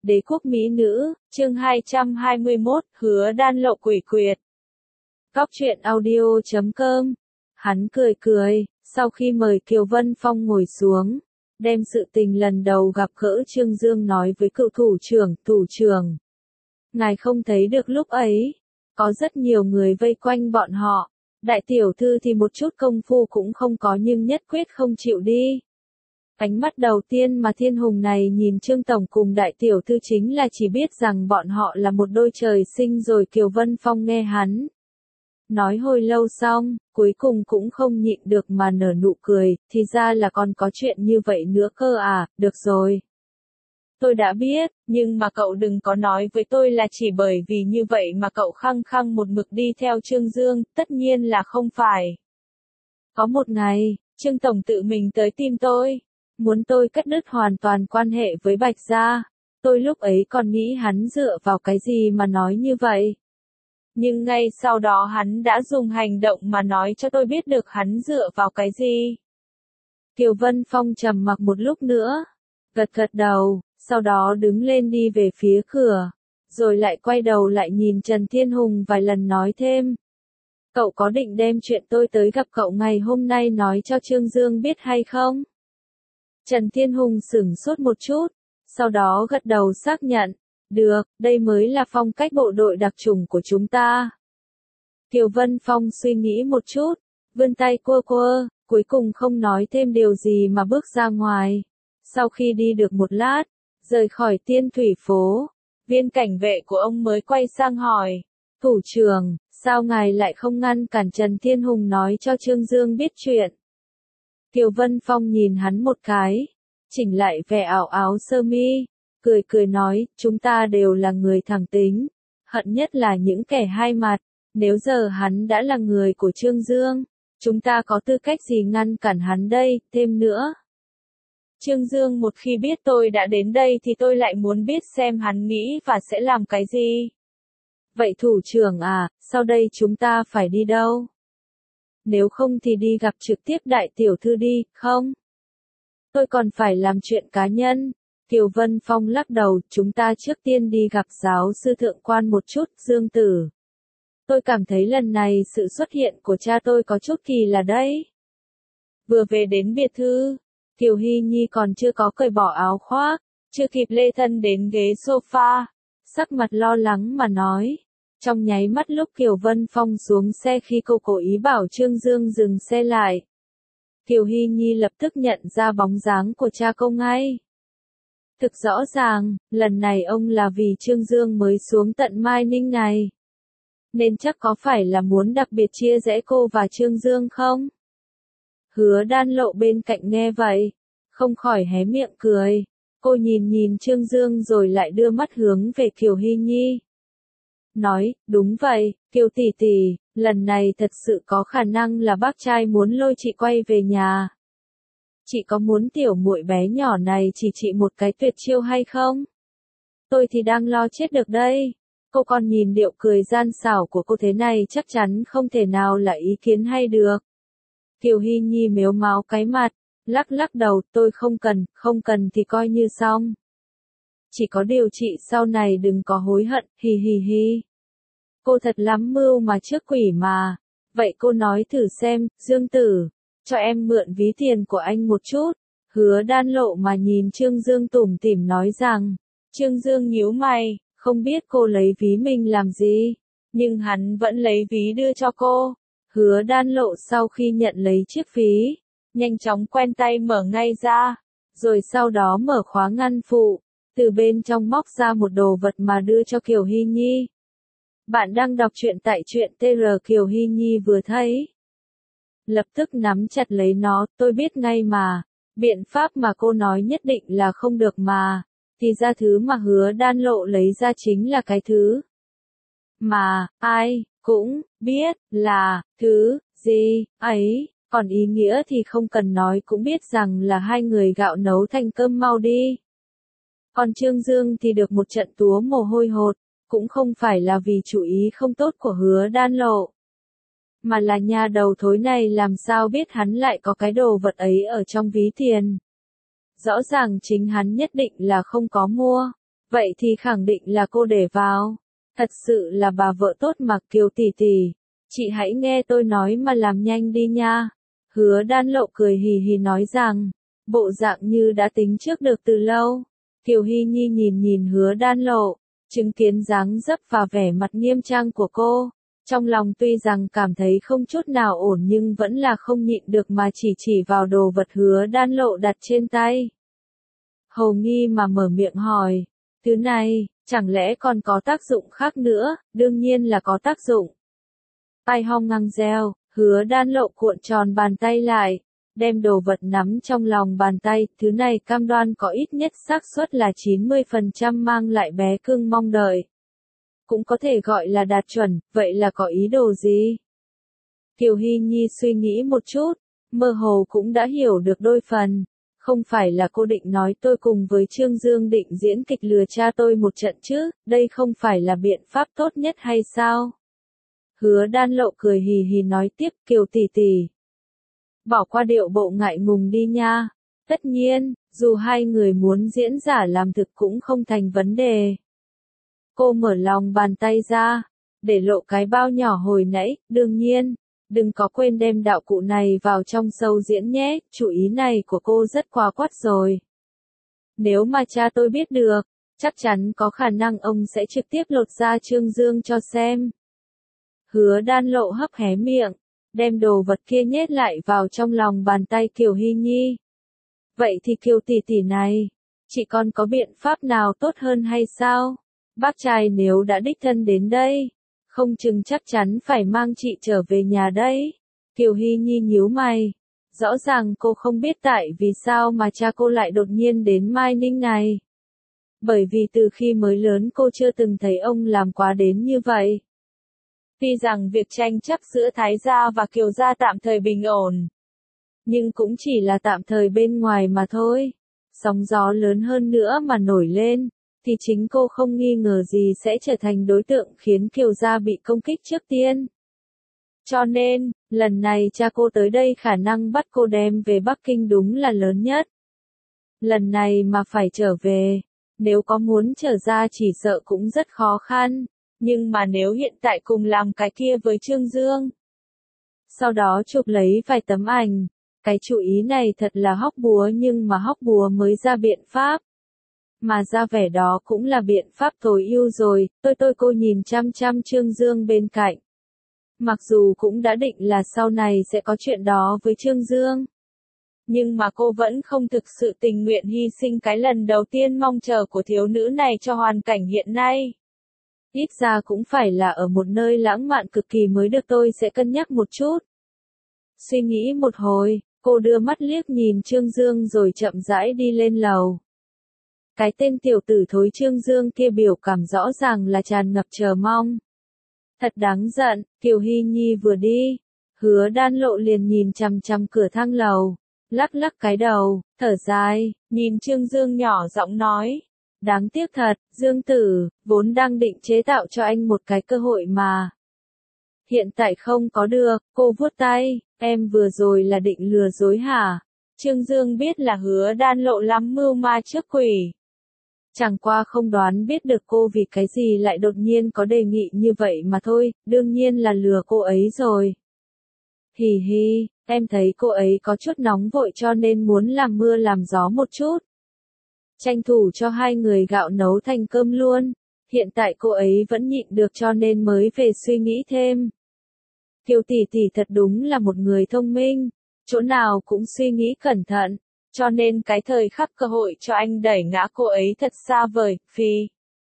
Đế quốc mỹ nữ, chương 221, Hứa Đan Lộ quỷ quyệt. Góc truyện audio.com. Hắn cười cười, sau khi mời Kiều Vân Phong ngồi xuống, đem sự tình lần đầu gặp gỡ Trương Dương nói với cựu thủ trưởng. Ngài không thấy được lúc ấy, có rất nhiều người vây quanh bọn họ, đại tiểu thư thì một chút công phu cũng không có nhưng nhất quyết không chịu đi. Ánh mắt đầu tiên mà Thiên Hùng này nhìn Trương Tổng cùng đại tiểu thư chính là chỉ biết rằng bọn họ là một đôi trời sinh rồi. Kiều Vân Phong nghe hắn nói hồi lâu xong, cuối cùng cũng không nhịn được mà nở nụ cười, thì ra là còn có chuyện như vậy nữa cơ à, được rồi. Tôi đã biết, nhưng mà cậu đừng có nói với tôi là chỉ bởi vì như vậy mà cậu khăng khăng một mực đi theo Trương Dương, tất nhiên là không phải. Có một ngày, Trương Tổng tự mình tới tìm tôi, muốn tôi cắt đứt hoàn toàn quan hệ với Bạch Gia. Tôi lúc ấy còn nghĩ hắn dựa vào cái gì mà nói như vậy. Nhưng ngay sau đó hắn đã dùng hành động mà nói cho tôi biết được hắn dựa vào cái gì. Kiều Vân Phong trầm mặc một lúc nữa, gật đầu, sau đó đứng lên đi về phía cửa, rồi lại quay đầu lại nhìn Trần Thiên Hùng vài lần nói thêm. Cậu có định đem chuyện tôi tới gặp cậu ngày hôm nay nói cho Trương Dương biết hay không? Trần Thiên Hùng sửng sốt một chút, sau đó gật đầu xác nhận. Được, đây mới là phong cách bộ đội đặc chủng của chúng ta. Kiều Vân Phong suy nghĩ một chút, vươn tay quơ, cuối cùng không nói thêm điều gì mà bước ra ngoài. Sau khi đi được một lát, rời khỏi Tiên Thủy phố, viên cảnh vệ của ông mới quay sang hỏi, thủ trưởng, sao ngài lại không ngăn cản Trần Thiên Hùng nói cho Trương Dương biết chuyện? Kiều Vân Phong nhìn hắn một cái, chỉnh lại vẻ áo sơ mi, cười nói, chúng ta đều là người thẳng tính, hận nhất là những kẻ hai mặt, nếu giờ hắn đã là người của Trương Dương, chúng ta có tư cách gì ngăn cản hắn đây, thêm nữa. Trương Dương một khi biết tôi đã đến đây thì tôi lại muốn biết xem hắn nghĩ và sẽ làm cái gì. Vậy thủ trưởng à, sau đây chúng ta phải đi đâu? Nếu không thì đi gặp trực tiếp đại tiểu thư đi, không? Tôi còn phải làm chuyện cá nhân. Kiều Vân Phong lắc đầu, chúng ta trước tiên đi gặp giáo sư thượng quan một chút, Dương Tử. Tôi cảm thấy lần này sự xuất hiện của cha tôi có chút kỳ lạ đấy. Vừa về đến biệt thự, Kiều Hy Nhi còn chưa có cởi bỏ áo khoác, chưa kịp lê thân đến ghế sofa, sắc mặt lo lắng mà nói. Trong nháy mắt lúc Kiều Vân Phong xuống xe khi cô cố ý bảo Trương Dương dừng xe lại, Kiều Hy Nhi lập tức nhận ra bóng dáng của cha cô ngay. Thực rõ ràng, lần này ông là vì Trương Dương mới xuống tận Mai Ninh này. Nên chắc có phải là muốn đặc biệt chia rẽ cô và Trương Dương không? Hứa Đan Lộ bên cạnh nghe vậy, không khỏi hé miệng cười. Cô nhìn Trương Dương rồi lại đưa mắt hướng về Kiều Hy Nhi. Nói, đúng vậy, Kiều tỷ tỷ, lần này thật sự có khả năng là bác trai muốn lôi chị quay về nhà. Chị có muốn tiểu muội bé nhỏ này chỉ chị một cái tuyệt chiêu hay không? Tôi thì đang lo chết được đây. Cô còn nhìn điệu cười gian xảo của cô thế này chắc chắn không thể nào là ý kiến hay được. Kiều Hy Nhi mếu máo cái mặt, lắc đầu, tôi không cần thì coi như xong. Chỉ có điều chị sau này đừng có hối hận, hi. Cô thật lắm mưu mà trước quỷ mà. Vậy cô nói thử xem, Dương Tử, cho em mượn ví tiền của anh một chút. Hứa Đan Lộ mà nhìn Trương Dương tủm tỉm nói rằng. Trương Dương nhíu mày, không biết cô lấy ví mình làm gì, nhưng hắn vẫn lấy ví đưa cho cô. Hứa Đan Lộ sau khi nhận lấy chiếc ví, nhanh chóng quen tay mở ngay ra, rồi sau đó mở khóa ngăn phụ, từ bên trong móc ra một đồ vật mà đưa cho Kiều Hy Nhi. Bạn đang đọc truyện tại truyện TR. Kiều Hy Nhi vừa thấy, lập tức nắm chặt lấy nó, tôi biết ngay mà, biện pháp mà cô nói nhất định là không được mà, thì ra thứ mà Hứa Đan Lộ lấy ra chính là cái thứ mà ai cũng biết là thứ gì ấy, còn ý nghĩa thì không cần nói cũng biết rằng là hai người gạo nấu thành cơm mau đi. Còn Trương Dương thì được một trận túa mồ hôi hột, cũng không phải là vì chủ ý không tốt của Hứa Đan Lộ, mà là nhà đầu thối này làm sao biết hắn lại có cái đồ vật ấy ở trong ví tiền. Rõ ràng chính hắn nhất định là không có mua, Vậy thì khẳng định là cô để vào. Thật sự là bà vợ tốt mà Kiều tỷ tỷ. Chị hãy nghe tôi nói mà làm nhanh đi nha. Hứa Đan Lộ cười hì hì nói rằng, bộ dạng như đã tính trước được từ lâu. Kiều Hy Nhi nhìn nhìn Hứa Đan Lộ, chứng kiến dáng dấp và vẻ mặt nghiêm trang của cô. Trong lòng tuy rằng cảm thấy không chút nào ổn nhưng vẫn là không nhịn được mà chỉ vào đồ vật Hứa Đan Lộ đặt trên tay. Hầu nghi mà mở miệng hỏi, thứ này, chẳng lẽ còn có tác dụng khác nữa? Đương nhiên là có tác dụng. Tai hong ngang reo, Hứa Đan Lộ cuộn tròn bàn tay lại, đem đồ vật nắm trong lòng bàn tay, thứ này cam đoan có ít nhất xác suất là 90% mang lại bé cưng mong đợi. Cũng có thể gọi là đạt chuẩn, vậy là có ý đồ gì? Kiều Hy Nhi suy nghĩ một chút, mơ hồ cũng đã hiểu được đôi phần. Không phải là cô định nói tôi cùng với Trương Dương định diễn kịch lừa cha tôi một trận chứ, đây không phải là biện pháp tốt nhất hay sao? Hứa Đan Lộ cười hì hì nói tiếp, Kiều tỷ tỷ. Bỏ qua điệu bộ ngại ngùng đi nha. Tất nhiên, dù hai người muốn diễn giả làm thực cũng không thành vấn đề. Cô mở lòng bàn tay ra, để lộ cái bao nhỏ hồi nãy, đương nhiên. Đừng có quên đem đạo cụ này vào trong show diễn nhé, chủ ý này của cô rất quá quắt rồi. Nếu mà cha tôi biết được, chắc chắn có khả năng ông sẽ trực tiếp lột da Trương Dương cho xem. Hứa Đan Lộ hấp hé miệng, đem đồ vật kia nhét lại vào trong lòng bàn tay Kiều Hy Nhi. Vậy thì Kiều tỷ tỷ này, chị còn có biện pháp nào tốt hơn hay sao? Bác trai nếu đã đích thân đến đây, không chừng chắc chắn phải mang chị trở về nhà đấy. Kiều Hy Nhi nhíu mày. Rõ ràng cô không biết tại vì sao mà cha cô lại đột nhiên đến Mai Ninh này. Bởi vì từ khi mới lớn cô chưa từng thấy ông làm quá đến như vậy. Tuy rằng việc tranh chấp giữa Thái gia và Kiều gia tạm thời bình ổn, nhưng cũng chỉ là tạm thời bên ngoài mà thôi. Sóng gió lớn hơn nữa mà nổi lên, thì chính cô không nghi ngờ gì sẽ trở thành đối tượng khiến Kiều gia bị công kích trước tiên. Cho nên, lần này cha cô tới đây khả năng bắt cô đem về Bắc Kinh đúng là lớn nhất. Lần này mà phải trở về, nếu có muốn trở ra chỉ sợ cũng rất khó khăn. Nhưng mà nếu hiện tại cùng làm cái kia với Trương Dương, sau đó chụp lấy vài tấm ảnh, cái chủ ý này thật là hóc búa nhưng mà hóc búa mới ra biện pháp. Mà ra vẻ đó cũng là biện pháp tối ưu rồi, cô nhìn chăm chăm Trương Dương bên cạnh. Mặc dù cũng đã định là sau này sẽ có chuyện đó với Trương Dương. Nhưng mà cô vẫn không thực sự tình nguyện hy sinh cái lần đầu tiên mong chờ của thiếu nữ này cho hoàn cảnh hiện nay. Ít ra cũng phải là ở một nơi lãng mạn cực kỳ mới được, tôi sẽ cân nhắc một chút. Suy nghĩ một hồi, cô đưa mắt liếc nhìn Trương Dương rồi chậm rãi đi lên lầu. Cái tên tiểu tử thối Trương Dương kia biểu cảm rõ ràng là tràn ngập chờ mong. Thật đáng giận, Kiều Hy Nhi vừa đi, Hứa Đan Lộ liền nhìn chằm chằm cửa thang lầu, lắc lắc cái đầu, thở dài, nhìn Trương Dương nhỏ giọng nói. Đáng tiếc thật, Dương tử, vốn đang định chế tạo cho anh một cái cơ hội mà. Hiện tại không có được, cô vuốt tay, em vừa rồi là định lừa dối hả? Trương Dương biết là Hứa Đan Lộ lắm mưu ma trước quỷ. Chẳng qua không đoán biết được cô vì cái gì lại đột nhiên có đề nghị như vậy mà thôi, đương nhiên là lừa cô ấy rồi. Hì hì, em thấy cô ấy có chút nóng vội cho nên muốn làm mưa làm gió một chút. Tranh thủ cho hai người gạo nấu thành cơm luôn. Hiện tại cô ấy vẫn nhịn được cho nên mới về suy nghĩ thêm. Kiều tỷ tỷ thật đúng là một người thông minh, chỗ nào cũng suy nghĩ cẩn thận, cho nên cái thời khắc cơ hội cho anh đẩy ngã cô ấy thật xa vời, phi.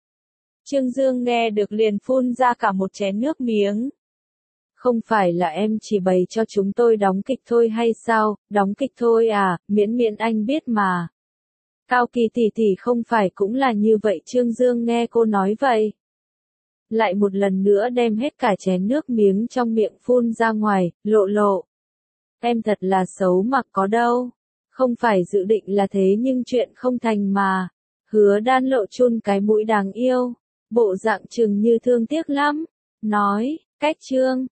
Trương Dương nghe được liền phun ra cả một chén nước miếng. Không phải là em chỉ bày cho chúng tôi đóng kịch thôi hay sao, đóng kịch thôi à, miễn anh biết mà. Cao Kỳ tỷ tỷ không phải cũng là như vậy. Trương Dương nghe cô nói vậy, lại một lần nữa đem hết cả chén nước miếng trong miệng phun ra ngoài, lộ. Em thật là xấu mà có đâu. Không phải dự định là thế nhưng chuyện không thành mà. Hứa Đan Lộ chun cái mũi đáng yêu, bộ dạng chừng như thương tiếc lắm. Nói, cách Trương,